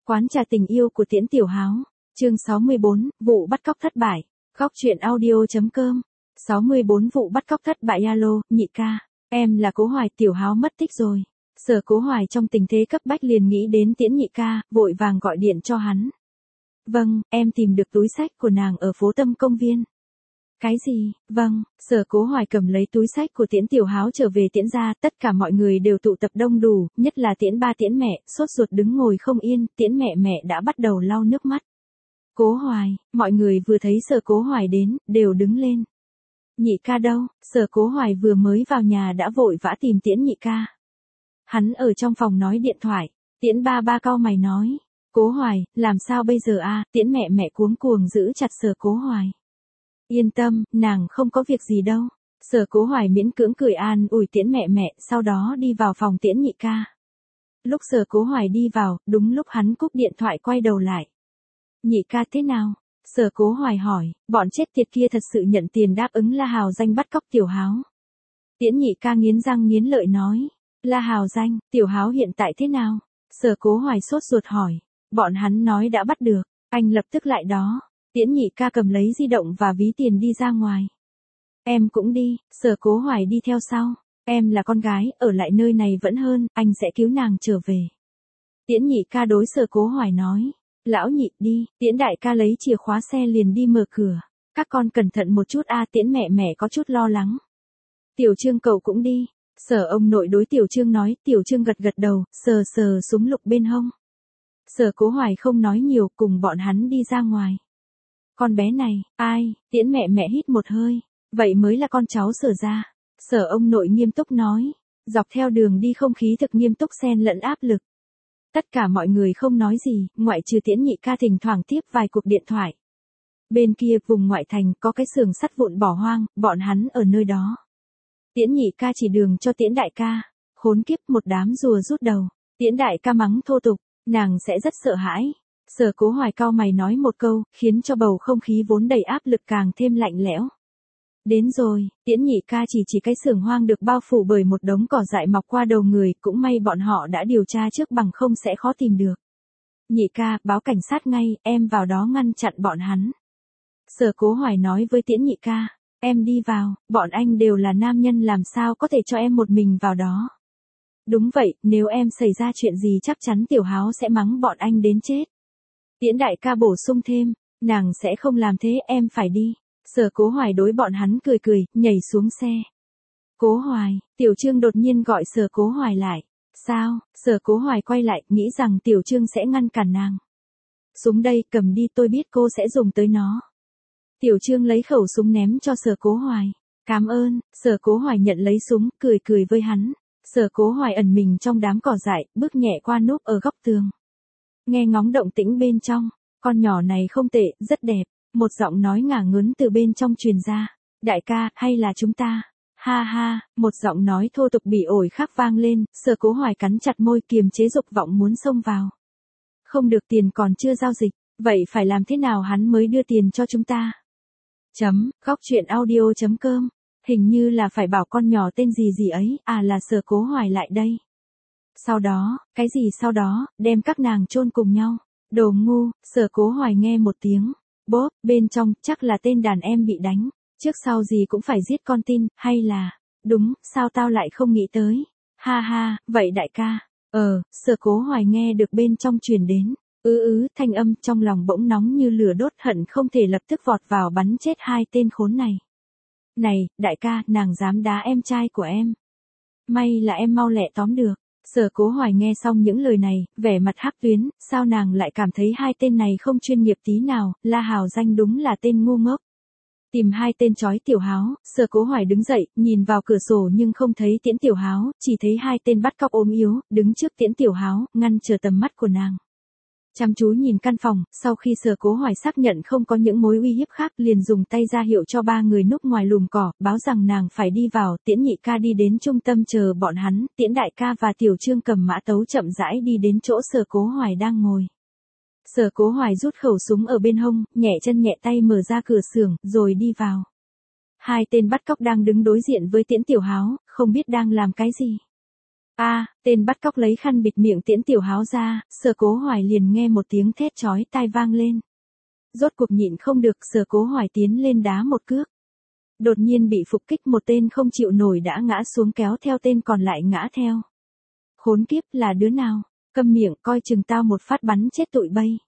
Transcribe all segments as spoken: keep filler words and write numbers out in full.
Quán trà tình yêu của Tiễn Tiểu Háo, chương sáu mươi bốn, vụ bắt cóc thất bại. Góc truyện audio.com. sáu mươi bốn vụ bắt cóc thất bại. Alo, nhị ca, em là Cố Hoài, Tiểu Háo mất tích rồi. Sở Cố Hoài trong tình thế cấp bách liền nghĩ đến Tiễn nhị ca, vội vàng gọi điện cho hắn. Vâng, em tìm được túi xách của nàng ở phố Tâm Công Viên. Cái gì? Vâng, Sở Cố Hoài cầm lấy túi xách của Tiễn Tiểu Háo trở về Tiễn gia, tất cả mọi người đều tụ tập đông đủ, nhất là Tiễn ba Tiễn mẹ, sốt ruột đứng ngồi không yên, Tiễn mẹ mẹ đã bắt đầu lau nước mắt. Cố Hoài, mọi người vừa thấy Sở Cố Hoài đến, đều đứng lên. Nhị ca đâu? Sở Cố Hoài vừa mới vào nhà đã vội vã tìm Tiễn nhị ca. Hắn ở trong phòng nói điện thoại, Tiễn ba ba cau mày nói. Cố Hoài, làm sao bây giờ a? Tiễn mẹ mẹ cuống cuồng giữ chặt Sở Cố Hoài. Yên tâm, nàng không có việc gì đâu. Sở Cố Hoài miễn cưỡng cười an ủi Tiễn mẹ mẹ, sau đó đi vào phòng Tiễn nhị ca. Lúc Sở Cố Hoài đi vào, đúng lúc hắn cúp điện thoại quay đầu lại. Nhị ca thế nào? Sở Cố Hoài hỏi, bọn chết tiệt kia thật sự nhận tiền đáp ứng La Hào Danh bắt cóc Tiểu Háo. Tiễn nhị ca nghiến răng nghiến lợi nói, La Hào Danh, Tiểu Háo hiện tại thế nào? Sở Cố Hoài sốt ruột hỏi, bọn hắn nói đã bắt được, anh lập tức lại đó. Tiễn nhị ca cầm lấy di động và ví tiền đi ra ngoài. Em cũng đi, Sở Cố Hoài đi theo sau. Em là con gái, ở lại nơi này vẫn hơn, anh sẽ cứu nàng trở về. Tiễn nhị ca đối Sở Cố Hoài nói. Lão nhị đi, Tiễn đại ca lấy chìa khóa xe liền đi mở cửa. Các con cẩn thận một chút a. Tiễn mẹ mẹ có chút lo lắng. Tiểu Trương cậu cũng đi. Sở ông nội đối Tiểu Trương nói, Tiểu Trương gật gật đầu, sờ sờ súng lục bên hông. Sở Cố Hoài không nói nhiều, cùng bọn hắn đi ra ngoài. Con bé này, ai? Tiễn mẹ mẹ hít một hơi. Vậy mới là con cháu Sở gia. Sở ông nội nghiêm túc nói. Dọc theo đường đi không khí thực nghiêm túc xen lẫn áp lực. Tất cả mọi người không nói gì, ngoại trừ Tiễn nhị ca thỉnh thoảng tiếp vài cuộc điện thoại. Bên kia vùng ngoại thành có cái xưởng sắt vụn bỏ hoang, bọn hắn ở nơi đó. Tiễn nhị ca chỉ đường cho Tiễn đại ca. Khốn kiếp, một đám rùa rút đầu. Tiễn đại ca mắng thô tục, nàng sẽ rất sợ hãi. Sở Cố Hoài cau mày nói một câu, khiến cho bầu không khí vốn đầy áp lực càng thêm lạnh lẽo. Đến rồi, Tiễn nhị ca chỉ chỉ cái xưởng hoang được bao phủ bởi một đống cỏ dại mọc qua đầu người, cũng may bọn họ đã điều tra trước bằng không sẽ khó tìm được. Nhị ca, báo cảnh sát ngay, em vào đó ngăn chặn bọn hắn. Sở Cố Hoài nói với Tiễn nhị ca, em đi vào, bọn anh đều là nam nhân làm sao có thể cho em một mình vào đó. Đúng vậy, nếu em xảy ra chuyện gì chắc chắn Tiểu Háo sẽ mắng bọn anh đến chết. Tiễn đại ca bổ sung thêm, nàng sẽ không làm thế, em phải đi. Sở Cố Hoài đối bọn hắn cười cười, nhảy xuống xe. Cố Hoài, Tiểu Trương đột nhiên gọi Sở Cố Hoài lại. Sao? Sở Cố Hoài quay lại, nghĩ rằng Tiểu Trương sẽ ngăn cản nàng. Súng đây, cầm đi, tôi biết cô sẽ dùng tới nó. Tiểu Trương lấy khẩu súng ném cho Sở Cố Hoài. Cảm ơn. Sở Cố Hoài nhận lấy súng, cười cười với hắn. Sở Cố Hoài ẩn mình trong đám cỏ dại, bước nhẹ qua núp ở góc tường. Nghe ngóng động tĩnh bên trong, con nhỏ này không tệ, rất đẹp. Một giọng nói ngả ngớn từ bên trong truyền ra. Đại ca, hay là chúng ta? Ha ha, một giọng nói thô tục bỉ ổi khác vang lên, Sở Cố Hoài cắn chặt môi kiềm chế dục vọng muốn xông vào. Không được, tiền còn chưa giao dịch, vậy phải làm thế nào hắn mới đưa tiền cho chúng ta? Chấm, góc truyện audio.com. Hình như là phải bảo con nhỏ tên gì gì ấy, à là Sở Cố Hoài lại đây. Sau đó, cái gì sau đó, đem các nàng chôn cùng nhau. Đồ ngu, Sở Cố Hoài nghe một tiếng. Bốp, bên trong, chắc là tên đàn em bị đánh. Trước sau gì cũng phải giết con tin, hay là... Đúng, sao tao lại không nghĩ tới. Ha ha, vậy đại ca. Ờ, Sở Cố Hoài nghe được bên trong truyền đến. Ứ ứ, thanh âm trong lòng bỗng nóng như lửa đốt, hận không thể lập tức vọt vào bắn chết hai tên khốn này. Này, đại ca, nàng dám đá em trai của em. May là em mau lẹ tóm được. Sở Cố Hoài nghe xong những lời này, vẻ mặt hắc tuyến, sao nàng lại cảm thấy hai tên này không chuyên nghiệp tí nào, La Hào Danh đúng là tên ngu ngốc. Tìm hai tên chói Tiểu Háo, Sở Cố Hoài đứng dậy, nhìn vào cửa sổ nhưng không thấy Tiễn Tiểu Háo, chỉ thấy hai tên bắt cóc ốm yếu, đứng trước Tiễn Tiểu Háo, ngăn trở tầm mắt của nàng. Chăm chú nhìn căn phòng, sau khi Sở Cố Hoài xác nhận không có những mối uy hiếp khác, liền dùng tay ra hiệu cho ba người núp ngoài lùm cỏ, báo rằng nàng phải đi vào. Tiễn nhị ca đi đến trung tâm chờ bọn hắn, Tiễn đại ca và Tiểu Trương cầm mã tấu chậm rãi đi đến chỗ Sở Cố Hoài đang ngồi. Sở Cố Hoài rút khẩu súng ở bên hông, nhẹ chân nhẹ tay mở ra cửa xưởng, rồi đi vào. Hai tên bắt cóc đang đứng đối diện với Tiễn Tiểu Háo, không biết đang làm cái gì. A, tên bắt cóc lấy khăn bịt miệng Tiễn Tiểu Háo ra, Sở Cố Hoài liền nghe một tiếng thét chói tai vang lên. Rốt cuộc nhịn không được, Sở Cố Hoài tiến lên đá một cước. Đột nhiên bị phục kích, một tên không chịu nổi đã ngã xuống, kéo theo tên còn lại ngã theo. Khốn kiếp, là đứa nào? Câm miệng, coi chừng tao một phát bắn chết tụi bay.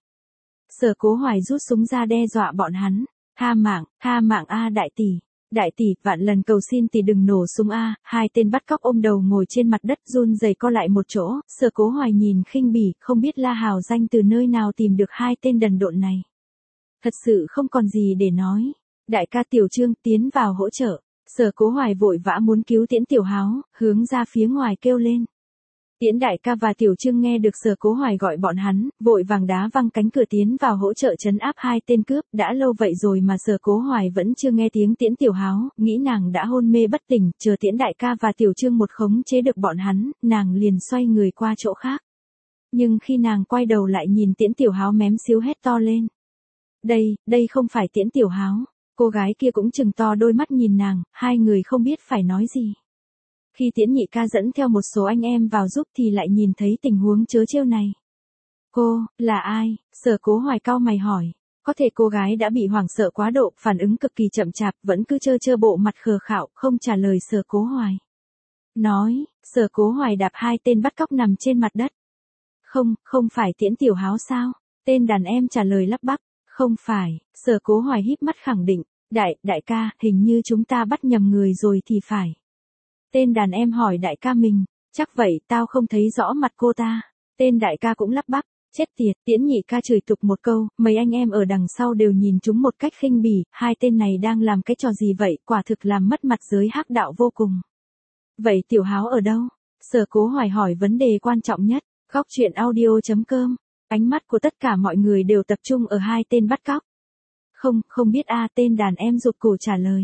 Sở Cố Hoài rút súng ra đe dọa bọn hắn. Tha mạng, tha mạng a đại tỷ. Đại tỷ, vạn lần cầu xin tỷ đừng nổ súng a. Hai tên bắt cóc ôm đầu ngồi trên mặt đất run rẩy co lại một chỗ. Sở Cố Hoài nhìn khinh bỉ, không biết La Hào Danh từ nơi nào tìm được hai tên đần độn này. Thật sự không còn gì để nói. Đại ca Tiểu Trương tiến vào hỗ trợ. Sở Cố Hoài vội vã muốn cứu Tiễn Tiểu Háo, hướng ra phía ngoài kêu lên. Tiễn đại ca và Tiểu Trương nghe được Sở Cố Hoài gọi bọn hắn, vội vàng đá văng cánh cửa tiến vào hỗ trợ trấn áp hai tên cướp. Đã lâu vậy rồi mà Sở Cố Hoài vẫn chưa nghe tiếng Tiễn Tiểu Háo, nghĩ nàng đã hôn mê bất tỉnh, chờ Tiễn đại ca và Tiểu Trương một khống chế được bọn hắn, nàng liền xoay người qua chỗ khác. Nhưng khi nàng quay đầu lại nhìn Tiễn Tiểu Háo mém xíu hét to lên. Đây, đây không phải Tiễn Tiểu Háo. Cô gái kia cũng trừng to đôi mắt nhìn nàng, hai người không biết phải nói gì. Khi Tiễn nhị ca dẫn theo một số anh em vào giúp thì lại nhìn thấy tình huống trớ trêu này. Cô, là ai? Sở Cố Hoài cau mày hỏi. Có thể cô gái đã bị hoảng sợ quá độ, phản ứng cực kỳ chậm chạp, vẫn cứ trơ trơ bộ mặt khờ khạo, không trả lời Sở Cố Hoài. Nói, Sở Cố Hoài đạp hai tên bắt cóc nằm trên mặt đất. Không, không phải Tiễn Tiểu Háo sao? Tên đàn em trả lời lắp bắp. Không phải, Sở Cố Hoài híp mắt khẳng định. Đại, đại ca, hình như chúng ta bắt nhầm người rồi thì phải. Tên đàn em hỏi đại ca mình, chắc vậy tao không thấy rõ mặt cô ta. Tên đại ca cũng lắp bắp, chết tiệt. Tiễn nhị ca chửi tục một câu, mấy anh em ở đằng sau đều nhìn chúng một cách khinh bỉ, hai tên này đang làm cái trò gì vậy, quả thực làm mất mặt giới hắc đạo vô cùng. Vậy Tiểu Háo ở đâu? Sở Cố Hoài hỏi vấn đề quan trọng nhất. Góc truyện audio chấm com. Ánh mắt của tất cả mọi người đều tập trung ở hai tên bắt cóc. Không, không biết a. Tên đàn em rụt cổ trả lời.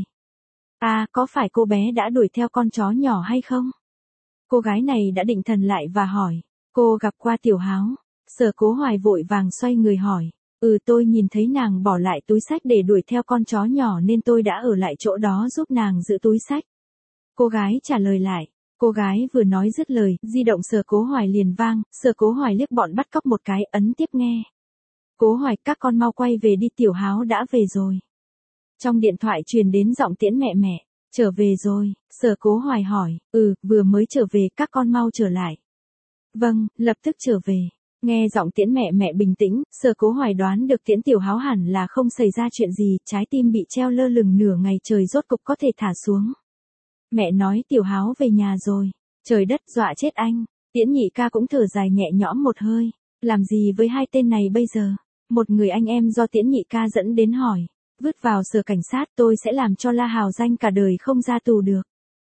À, có phải cô bé đã đuổi theo con chó nhỏ hay không? Cô gái này đã định thần lại và hỏi. Cô gặp qua Tiểu Háo. Sở Cố Hoài vội vàng xoay người hỏi. Ừ, tôi nhìn thấy nàng bỏ lại túi xách để đuổi theo con chó nhỏ nên tôi đã ở lại chỗ đó giúp nàng giữ túi xách. Cô gái trả lời lại. Cô gái vừa nói dứt lời, di động Sở Cố Hoài liền vang. Sở Cố Hoài liếc bọn bắt cóc một cái, ấn tiếp nghe. Cố Hoài, các con mau quay về đi, Tiểu Háo đã về rồi. Trong điện thoại truyền đến giọng Tiễn mẹ mẹ. Trở về rồi? Sở Cố Hoài hỏi. Ừ, vừa mới trở về, các con mau trở lại. Vâng, lập tức trở về. Nghe giọng Tiễn mẹ mẹ bình tĩnh, Sở Cố Hoài đoán được Tiễn Tiểu Háo hẳn là không xảy ra chuyện gì, trái tim bị treo lơ lửng nửa ngày trời rốt cục có thể thả xuống. Mẹ nói Tiểu Háo về nhà rồi. Trời đất, dọa chết anh. Tiễn nhị ca cũng thở dài nhẹ nhõm một hơi. Làm gì với hai tên này bây giờ? Một người anh em do Tiễn nhị ca dẫn đến hỏi. Vứt vào sở cảnh sát, tôi sẽ làm cho La Hào Danh cả đời không ra tù được.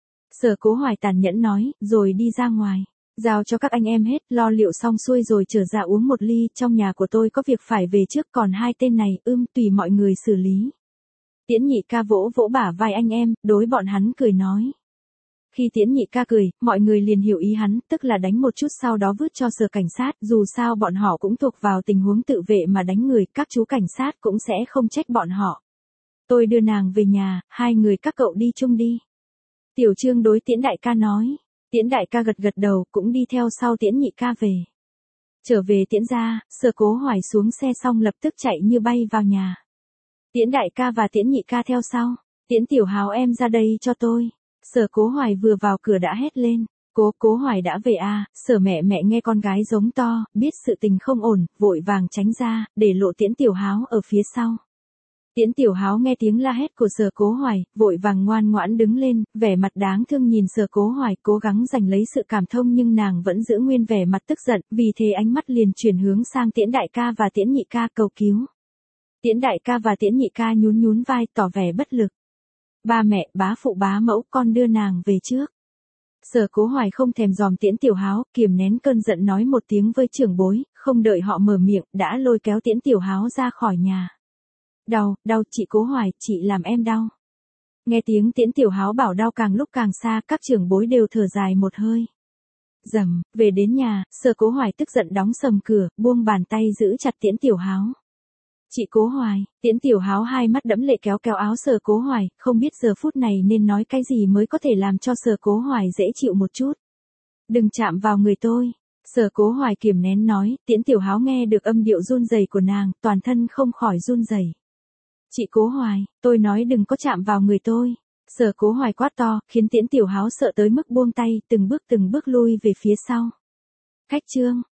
Sở Cố Hoài tàn nhẫn nói, rồi đi ra ngoài. Giao cho các anh em hết, lo liệu xong xuôi rồi trở ra uống một ly, trong nhà của tôi có việc phải về trước, còn hai tên này, ưm, tùy mọi người xử lý. Tiễn nhị ca vỗ vỗ bả vai anh em, đối bọn hắn cười nói. Khi Tiễn nhị ca cười, mọi người liền hiểu ý hắn, tức là đánh một chút sau đó vứt cho sở cảnh sát, dù sao bọn họ cũng thuộc vào tình huống tự vệ mà đánh người, các chú cảnh sát cũng sẽ không trách bọn họ. Tôi đưa nàng về nhà, hai người các cậu đi chung đi. Tiểu Trương đối Tiễn đại ca nói. Tiễn đại ca gật gật đầu, cũng đi theo sau Tiễn nhị ca về. Trở về Tiễn gia, Sở Cố Hoài xuống xe xong lập tức chạy như bay vào nhà. Tiễn đại ca và Tiễn nhị ca theo sau. Tiễn Tiểu Háo em ra đây cho tôi. Sở Cố Hoài vừa vào cửa đã hét lên. Cố, Cố Hoài đã về à? Sở mẹ mẹ nghe con gái giống to, biết sự tình không ổn, vội vàng tránh ra, để lộ Tiễn Tiểu Háo ở phía sau. Tiễn Tiểu Háo nghe tiếng la hét của Sở Cố Hoài, vội vàng ngoan ngoãn đứng lên, vẻ mặt đáng thương nhìn Sở Cố Hoài, cố gắng giành lấy sự cảm thông nhưng nàng vẫn giữ nguyên vẻ mặt tức giận, vì thế ánh mắt liền chuyển hướng sang Tiễn đại ca và Tiễn nhị ca cầu cứu. Tiễn đại ca và Tiễn nhị ca nhún nhún vai tỏ vẻ bất lực. Ba mẹ, bá phụ bá mẫu, con đưa nàng về trước. Sở Cố Hoài không thèm dòm Tiễn Tiểu Háo, kiềm nén cơn giận nói một tiếng với trưởng bối, không đợi họ mở miệng, đã lôi kéo Tiễn Tiểu Háo ra khỏi nhà. Đau, đau, chị Cố Hoài, chị làm em đau. Nghe tiếng Tiễn Tiểu Háo bảo đau càng lúc càng xa, các trưởng bối đều thở dài một hơi. Dầm, về đến nhà, Sở Cố Hoài tức giận đóng sầm cửa, buông bàn tay giữ chặt Tiễn Tiểu Háo. Chị Cố Hoài, Tiễn Tiểu Háo hai mắt đẫm lệ kéo kéo áo Sở Cố Hoài, không biết giờ phút này nên nói cái gì mới có thể làm cho Sở Cố Hoài dễ chịu một chút. Đừng chạm vào người tôi. Sở Cố Hoài kiềm nén nói, Tiễn Tiểu Háo nghe được âm điệu run rẩy của nàng, toàn thân không khỏi run rẩy. Chị Cố Hoài, tôi nói đừng có chạm vào người tôi. Sở Cố Hoài quát to, khiến Tiễn Tiểu Háo sợ tới mức buông tay, từng bước từng bước lui về phía sau. Khách trương,